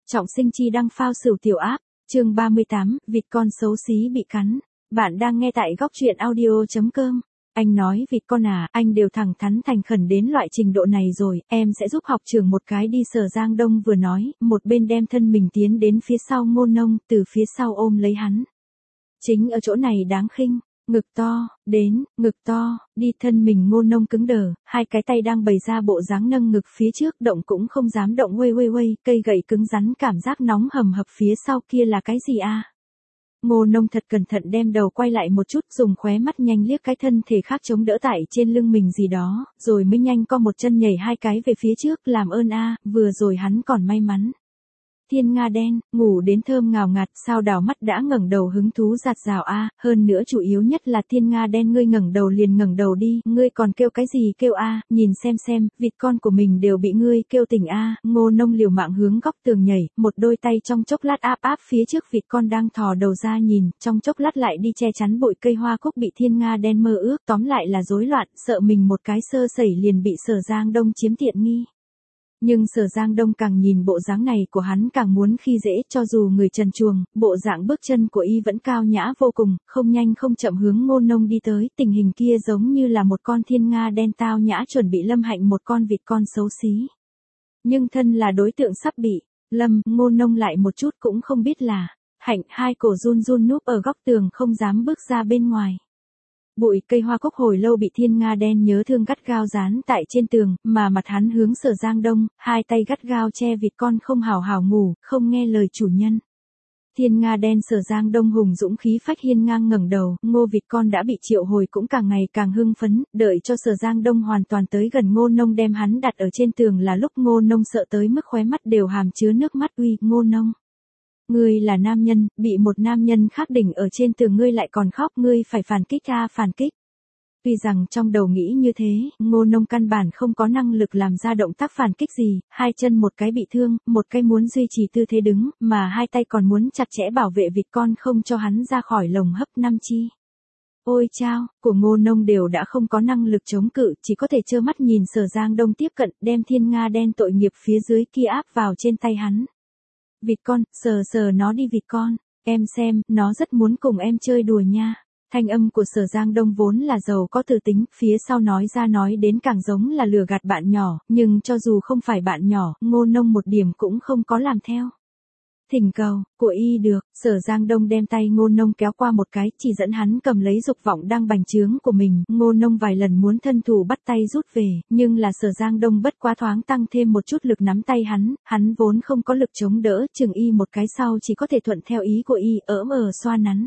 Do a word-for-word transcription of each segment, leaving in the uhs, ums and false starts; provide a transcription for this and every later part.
Trọng Sinh chi đăng phao sửu tiểu áp, chương ba mươi tám, vịt con xấu xí bị cắn. Bạn đang nghe tại góc truyện audio.com. Anh nói vịt con à, anh đều thẳng thắn thành khẩn đến loại trình độ này rồi, em sẽ giúp học trưởng một cái đi. Sở Giang Đông vừa nói, một bên đem thân mình tiến đến phía sau Ngô Nông, từ phía sau ôm lấy hắn. Chính ở chỗ này đáng khinh. Ngực to, đến, ngực to, đi. Thân mình Ngô Nông cứng đờ, hai cái tay đang bày ra bộ dáng nâng ngực phía trước, động cũng không dám động. Uây uây uây, cây gậy cứng rắn, cảm giác nóng hầm hập phía sau kia là cái gì a? Ngô Nông thật cẩn thận đem đầu quay lại một chút, dùng khóe mắt nhanh liếc cái thân thể khác chống đỡ tại trên lưng mình gì đó, rồi mới nhanh co một chân nhảy hai cái về phía trước. Làm ơn a, vừa rồi hắn còn may mắn. Thiên Nga đen, ngủ đến thơm ngào ngạt, sao đào mắt đã ngẩng đầu hứng thú giạt rào a, hơn nữa chủ yếu nhất là Thiên Nga đen, ngươi ngẩng đầu liền ngẩng đầu đi, ngươi còn kêu cái gì kêu a, nhìn xem xem, vịt con của mình đều bị ngươi kêu tỉnh a. Ngô Nông liều mạng hướng góc tường nhảy, một đôi tay trong chốc lát áp áp phía trước vịt con đang thò đầu ra nhìn, trong chốc lát lại đi che chắn bụi cây hoa cúc bị Thiên Nga đen mơ ước, tóm lại là rối loạn, sợ mình một cái sơ sẩy liền bị Sở Giang Đông chiếm tiện nghi. Nhưng Sở Giang Đông càng nhìn bộ dáng này của hắn càng muốn khi dễ, cho dù người trần truồng, bộ dạng bước chân của y vẫn cao nhã vô cùng, không nhanh không chậm hướng Ngô Nông đi tới, tình hình kia giống như là một con thiên nga đen tao nhã chuẩn bị lâm hạnh một con vịt con xấu xí. Nhưng thân là đối tượng sắp bị lâm, Ngô Nông lại một chút cũng không biết là hạnh, hai cổ run run núp ở góc tường không dám bước ra bên ngoài. Bụi cây hoa cúc hồi lâu bị Thiên Nga đen nhớ thương gắt gao dán tại trên tường, mà mặt hắn hướng Sở Giang Đông, hai tay gắt gao che vịt con không hào hào ngủ, không nghe lời chủ nhân. Thiên Nga đen Sở Giang Đông hùng dũng khí phách hiên ngang ngẩng đầu, Ngô vịt con đã bị triệu hồi cũng càng ngày càng hưng phấn, đợi cho Sở Giang Đông hoàn toàn tới gần Ngô Nông đem hắn đặt ở trên tường là lúc Ngô Nông sợ tới mức khóe mắt đều hàm chứa nước mắt. Uy, Ngô Nông. Ngươi là nam nhân, bị một nam nhân khác đỉnh ở trên tường ngươi lại còn khóc, ngươi phải phản kích a, phản kích. Tuy rằng trong đầu nghĩ như thế, Ngô Nông căn bản không có năng lực làm ra động tác phản kích gì, hai chân một cái bị thương, một cái muốn duy trì tư thế đứng, mà hai tay còn muốn chặt chẽ bảo vệ vịt con không cho hắn ra khỏi lồng hấp năm chi. Ôi chao, của Ngô Nông đều đã không có năng lực chống cự, chỉ có thể trơ mắt nhìn Sở Giang Đông tiếp cận, đem Thiên Nga đen tội nghiệp phía dưới kia áp vào trên tay hắn. Vịt con, sờ sờ nó đi vịt con, em xem, nó rất muốn cùng em chơi đùa nha. Thanh âm của Sở Giang Đông vốn là giàu có tư tính, phía sau nói ra nói đến càng giống là lừa gạt bạn nhỏ, nhưng cho dù không phải bạn nhỏ, Ngô Nông một điểm cũng không có làm theo. Thỉnh cầu, của y được, Sở Giang Đông đem tay Ngô Nông kéo qua một cái, chỉ dẫn hắn cầm lấy dục vọng đang bành trướng của mình, Ngô Nông vài lần muốn thân thủ bắt tay rút về, nhưng là Sở Giang Đông bất quá thoáng tăng thêm một chút lực nắm tay hắn, hắn vốn không có lực chống đỡ, chừng y một cái sau chỉ có thể thuận theo ý của y, ỡm ờ xoa nắn.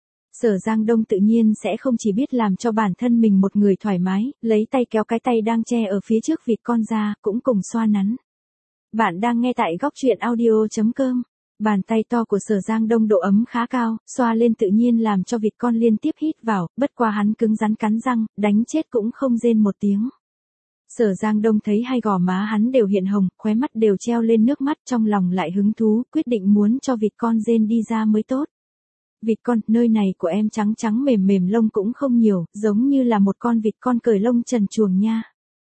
Sở Giang Đông tự nhiên sẽ không chỉ biết làm cho bản thân mình một người thoải mái, lấy tay kéo cái tay đang che ở phía trước vịt con ra, cũng cùng xoa nắn. Bạn đang nghe tại góc truyện audio.com. Bàn tay to của Sở Giang Đông độ ấm khá cao, xoa lên tự nhiên làm cho vịt con liên tiếp hít vào, bất qua hắn cứng rắn cắn răng, đánh chết cũng không rên một tiếng. Sở Giang Đông thấy hai gò má hắn đều hiện hồng, khóe mắt đều treo lên nước mắt, trong lòng lại hứng thú, quyết định muốn cho vịt con rên đi ra mới tốt. Vịt con, nơi này của em trắng trắng mềm mềm, lông cũng không nhiều, giống như là một con vịt con cởi lông trần truồng nha.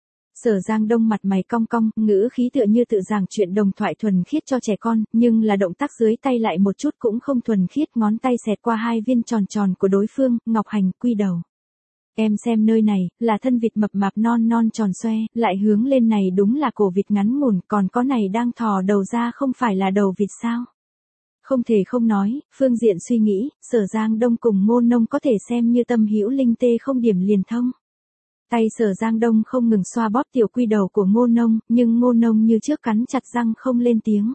Sở Giang Đông mặt mày cong cong, ngữ khí tựa như tự giảng chuyện đồng thoại thuần khiết cho trẻ con, nhưng là động tác dưới tay lại một chút cũng không thuần khiết, ngón tay xẹt qua hai viên tròn tròn của đối phương, ngọc hành, quy đầu. Em xem nơi này, là thân vịt mập mạp non non tròn xoe, lại hướng lên này đúng là cổ vịt ngắn ngủn, còn có này đang thò đầu ra không phải là đầu vịt sao? Không thể không nói, phương diện suy nghĩ, Sở Giang Đông cùng Ngô Nông có thể xem như tâm hữu linh tê không điểm liền thông. Tay Sở Giang Đông không ngừng xoa bóp tiểu quy đầu của Ngô Nông, nhưng Ngô Nông như trước cắn chặt răng không lên tiếng.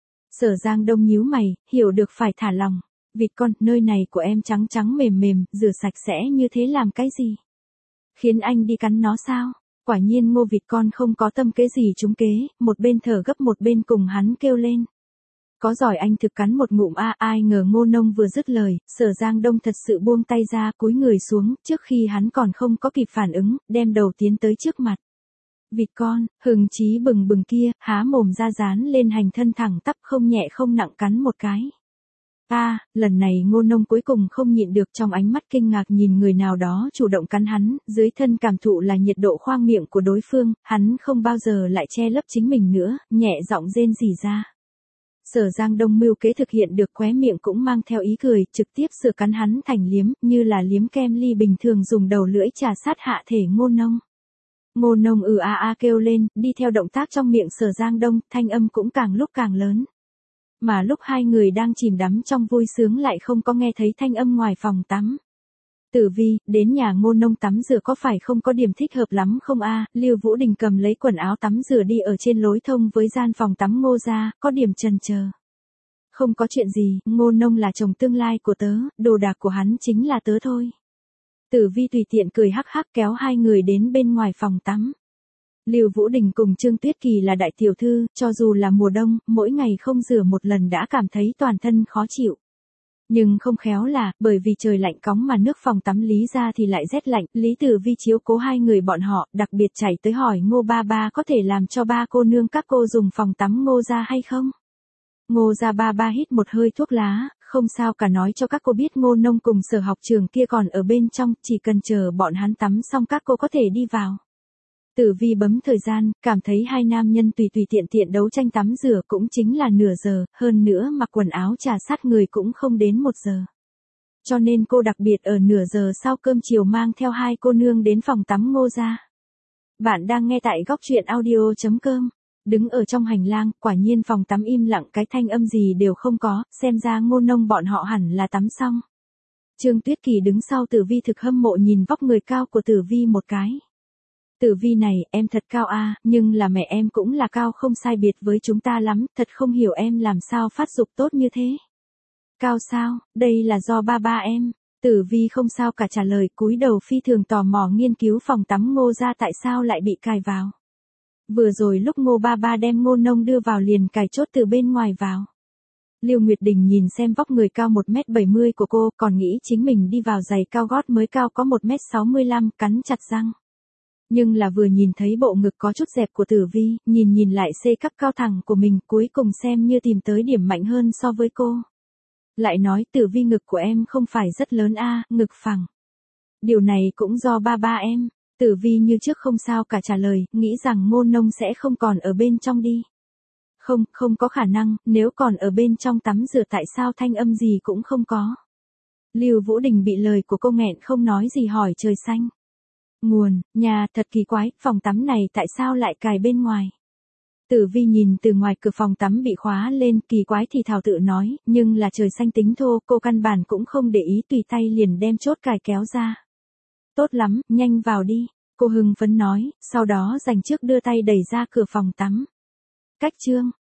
Sở Giang Đông nhíu mày, hiểu được phải thả lòng. Vịt con, nơi này của em trắng trắng mềm mềm, rửa sạch sẽ như thế làm cái gì? Khiến anh đi cắn nó sao? Quả nhiên Ngô vịt con không có tâm kế gì trúng kế, một bên thở gấp một bên cùng hắn kêu lên. Có giỏi anh thực cắn một ngụm a, ai ngờ Ngô Nông vừa dứt lời, Sở Giang Đông thật sự buông tay ra, cúi người xuống, trước khi hắn còn không có kịp phản ứng, đem đầu tiến tới trước mặt. Vịt con, hừng chí bừng bừng kia, há mồm ra dán lên hành thân thẳng tắp không nhẹ không nặng cắn một cái. A, à, lần này Ngô Nông cuối cùng không nhịn được, trong ánh mắt kinh ngạc nhìn người nào đó chủ động cắn hắn, dưới thân cảm thụ là nhiệt độ khoang miệng của đối phương, hắn không bao giờ lại che lấp chính mình nữa, nhẹ giọng rên rỉ ra. Sở Giang Đông mưu kế thực hiện được, khóe miệng cũng mang theo ý cười, trực tiếp sửa cắn hắn thành liếm, như là liếm kem ly bình thường dùng đầu lưỡi trà sát hạ thể Ngô Nông. Ngô Nông ừ a a kêu lên, đi theo động tác trong miệng Sở Giang Đông, thanh âm cũng càng lúc càng lớn. Mà lúc hai người đang chìm đắm trong vui sướng lại không có nghe thấy thanh âm ngoài phòng tắm. Tử Vi, đến nhà Ngô Nông tắm rửa có phải không có điểm thích hợp lắm không a? Lưu Vũ Đình cầm lấy quần áo tắm rửa đi ở trên lối thông với gian phòng tắm Ngô gia, có điểm chần chờ. Không có chuyện gì, Ngô Nông là chồng tương lai của tớ, đồ đạc của hắn chính là tớ thôi. Tử Vi tùy tiện cười hắc hắc kéo hai người đến bên ngoài phòng tắm. Lưu Vũ Đình cùng Trương Tuyết Kỳ là đại tiểu thư, cho dù là mùa đông, mỗi ngày không rửa một lần đã cảm thấy toàn thân khó chịu. Nhưng không khéo là, bởi vì trời lạnh cóng mà nước phòng tắm Lý ra thì lại rét lạnh, Lý Tử Vi chiếu cố hai người bọn họ, đặc biệt chạy tới hỏi Ngô ba ba có thể làm cho ba cô nương các cô dùng phòng tắm Ngô ra hay không? Ngô ra ba ba hít một hơi thuốc lá, không sao cả, nói cho các cô biết Ngô Nông cùng Sở học trường kia còn ở bên trong, chỉ cần chờ bọn hắn tắm xong các cô có thể đi vào. Tử Vi bấm thời gian, cảm thấy hai nam nhân tùy tùy tiện tiện đấu tranh tắm rửa cũng chính là nửa giờ, hơn nữa mặc quần áo trà sát người cũng không đến một giờ. Cho nên cô đặc biệt ở nửa giờ sau cơm chiều mang theo hai cô nương đến phòng tắm Ngô ra. Bạn đang nghe tại góc truyện audio chấm com. Đứng ở trong hành lang, quả nhiên phòng tắm im lặng, cái thanh âm gì đều không có, xem ra Ngô Nông bọn họ hẳn là tắm xong. Trương Tuyết Kỳ đứng sau Tử Vi thực hâm mộ nhìn vóc người cao của Tử Vi một cái. Tử Vi này, em thật cao a, nhưng là mẹ em cũng là cao không sai biệt với chúng ta lắm, thật không hiểu em làm sao phát dục tốt như thế. Cao sao, đây là do ba ba em. Tử Vi không sao cả trả lời, cúi đầu phi thường tò mò nghiên cứu phòng tắm Ngô ra tại sao lại bị cài vào. Vừa rồi lúc Ngô ba ba đem Ngô Nông đưa vào liền cài chốt từ bên ngoài vào. Lưu Nguyệt Đình nhìn xem vóc người cao một mét bảy mươi của cô, còn nghĩ chính mình đi vào giày cao gót mới cao có một mét sáu mươi lăm, cắn chặt răng. Nhưng là vừa nhìn thấy bộ ngực có chút dẹp của Tử Vi, nhìn nhìn lại C cấp cao thẳng của mình, cuối cùng xem như tìm tới điểm mạnh hơn so với cô. Lại nói Tử Vi ngực của em không phải rất lớn a, ngực phẳng. Điều này cũng do ba ba em. Tử Vi như trước không sao cả trả lời, nghĩ rằng Ngô Nông sẽ không còn ở bên trong đi. Không, không có khả năng, nếu còn ở bên trong tắm rửa tại sao thanh âm gì cũng không có. Lưu Vũ Đình bị lời của cô nghẹn không nói gì hỏi trời xanh. Nguồn, nhà, thật kỳ quái, phòng tắm này tại sao lại cài bên ngoài. Tử Vi nhìn từ ngoài cửa phòng tắm bị khóa lên, kỳ quái thì thào tự nói, nhưng là trời xanh tính thô, cô căn bản cũng không để ý, tùy tay liền đem chốt cài kéo ra. Tốt lắm, nhanh vào đi, cô hưng phấn nói, sau đó dành trước đưa tay đẩy ra cửa phòng tắm. Cách chương